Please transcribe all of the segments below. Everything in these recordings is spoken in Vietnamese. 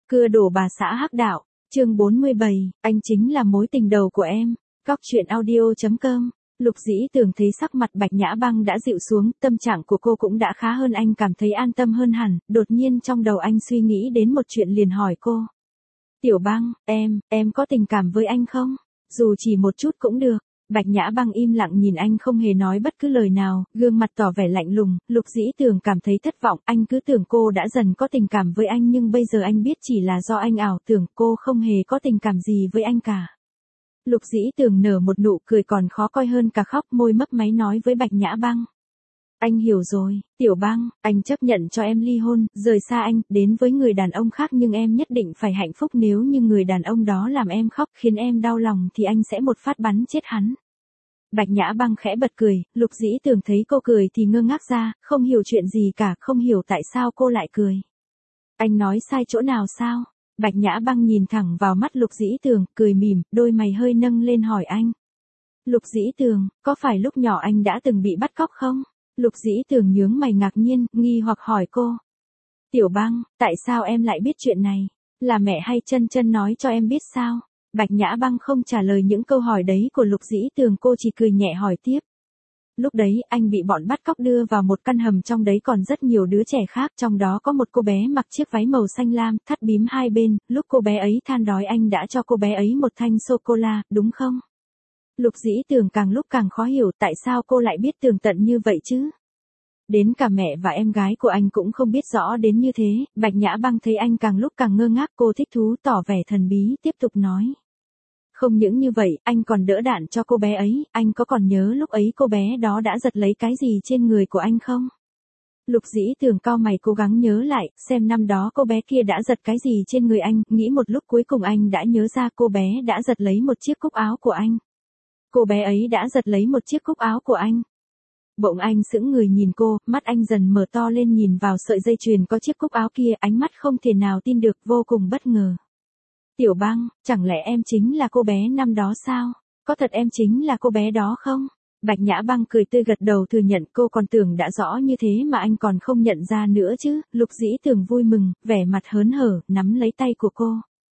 Cưa đổ bà xã hắc đạo, chương 47, anh chính là mối tình đầu của em. Cóc truyện audio.com. Lục Dĩ Tường thấy sắc mặt Bạch Nhã Băng đã dịu xuống, tâm trạng của cô cũng đã khá hơn, anh cảm thấy an tâm hơn hẳn, đột nhiên trong đầu anh suy nghĩ đến một chuyện liền hỏi cô. Tiểu Băng, em có tình cảm với anh không? Dù chỉ một chút cũng được. Bạch Nhã Băng im lặng nhìn anh không hề nói bất cứ lời nào, gương mặt tỏ vẻ lạnh lùng. Lục Dĩ Tường cảm thấy thất vọng, anh cứ tưởng cô đã dần có tình cảm với anh nhưng bây giờ anh biết chỉ là do anh ảo tưởng, cô không hề có tình cảm gì với anh cả. Lục Dĩ Tường nở một nụ cười còn khó coi hơn cả khóc, môi mấp máy nói với Bạch Nhã Băng. Anh hiểu rồi, Tiểu Băng, anh chấp nhận cho em ly hôn, rời xa anh, đến với người đàn ông khác, nhưng em nhất định phải hạnh phúc, nếu như người đàn ông đó làm em khóc, khiến em đau lòng thì anh sẽ một phát bắn chết hắn. Bạch Nhã Băng khẽ bật cười, Lục Dĩ Tường thấy cô cười thì ngơ ngác ra, không hiểu chuyện gì cả, không hiểu tại sao cô lại cười. Anh nói sai chỗ nào sao? Bạch Nhã Băng nhìn thẳng vào mắt Lục Dĩ Tường, cười mỉm, đôi mày hơi nâng lên hỏi anh. Lục Dĩ Tường, có phải lúc nhỏ anh đã từng bị bắt cóc không? Lục Dĩ Tường nhướng mày ngạc nhiên, nghi hoặc hỏi cô. Tiểu Băng, tại sao em lại biết chuyện này? Là mẹ hay Chân Chân nói cho em biết sao? Bạch Nhã Băng không trả lời những câu hỏi đấy của Lục Dĩ Tường, cô chỉ cười nhẹ hỏi tiếp. Lúc đấy anh bị bọn bắt cóc đưa vào một căn hầm, trong đấy còn rất nhiều đứa trẻ khác, trong đó có một cô bé mặc chiếc váy màu xanh lam, thắt bím hai bên, lúc cô bé ấy than đói anh đã cho cô bé ấy một thanh sô-cô-la, đúng không? Lục Dĩ Tường càng lúc càng khó hiểu tại sao cô lại biết tường tận như vậy chứ? Đến cả mẹ và em gái của anh cũng không biết rõ đến như thế. Bạch Nhã Băng thấy anh càng lúc càng ngơ ngác, cô thích thú tỏ vẻ thần bí, tiếp tục nói. Không những như vậy, anh còn đỡ đạn cho cô bé ấy, anh có còn nhớ lúc ấy cô bé đó đã giật lấy cái gì trên người của anh không? Lục Dĩ Tường cau mày cố gắng nhớ lại, xem năm đó cô bé kia đã giật cái gì trên người anh, nghĩ một lúc cuối cùng anh đã nhớ ra, cô bé đã giật lấy một chiếc cúc áo của anh. Cô bé ấy đã giật lấy một chiếc cúc áo của anh. Bỗng anh sững người nhìn cô, mắt anh dần mở to lên nhìn vào sợi dây chuyền có chiếc cúc áo kia, ánh mắt không thể nào tin được, vô cùng bất ngờ. Tiểu Băng, chẳng lẽ em chính là cô bé năm đó sao? Có thật em chính là cô bé đó không? Bạch Nhã Băng cười tươi gật đầu thừa nhận, cô còn tưởng đã rõ như thế mà anh còn không nhận ra nữa chứ. Lục Dĩ Tường vui mừng, vẻ mặt hớn hở, nắm lấy tay của cô.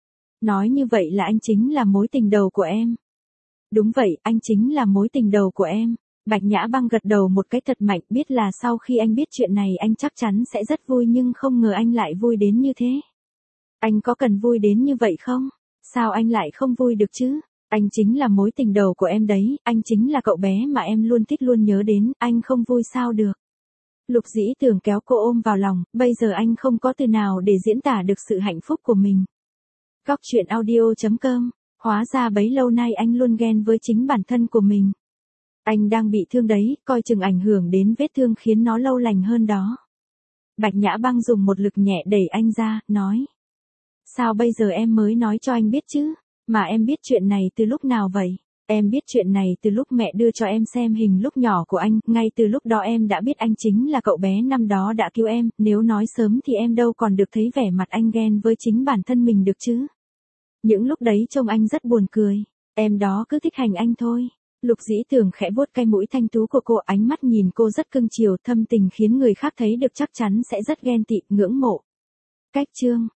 Nói như vậy là anh chính là mối tình đầu của em. Đúng vậy, anh chính là mối tình đầu của em. Bạch Nhã Băng gật đầu một cái thật mạnh, biết là sau khi anh biết chuyện này anh chắc chắn sẽ rất vui, nhưng không ngờ anh lại vui đến như thế. Anh có cần vui đến như vậy không? Sao anh lại không vui được chứ? Anh chính là mối tình đầu của em đấy, anh chính là cậu bé mà em luôn thích luôn nhớ đến, anh không vui sao được? Lục Dĩ Tường kéo cô ôm vào lòng, bây giờ anh không có từ nào để diễn tả được sự hạnh phúc của mình. Cóc truyện audio.com. Hóa ra bấy lâu nay anh luôn ghen với chính bản thân của mình. Anh đang bị thương đấy, coi chừng ảnh hưởng đến vết thương khiến nó lâu lành hơn đó. Bạch Nhã Băng dùng một lực nhẹ đẩy anh ra, nói. Sao bây giờ em mới nói cho anh biết chứ? Mà em biết chuyện này từ lúc nào vậy? Em biết chuyện này từ lúc mẹ đưa cho em xem hình lúc nhỏ của anh, ngay từ lúc đó em đã biết anh chính là cậu bé năm đó đã cứu em, nếu nói sớm thì em đâu còn được thấy vẻ mặt anh ghen với chính bản thân mình được chứ. Những lúc đấy trông anh rất buồn cười, em đó cứ thích hành anh thôi. Lục Dĩ Tường khẽ vuốt cái mũi thanh tú của cô, ánh mắt nhìn cô rất cưng chiều, thâm tình khiến người khác thấy được chắc chắn sẽ rất ghen tị, ngưỡng mộ. Cách chương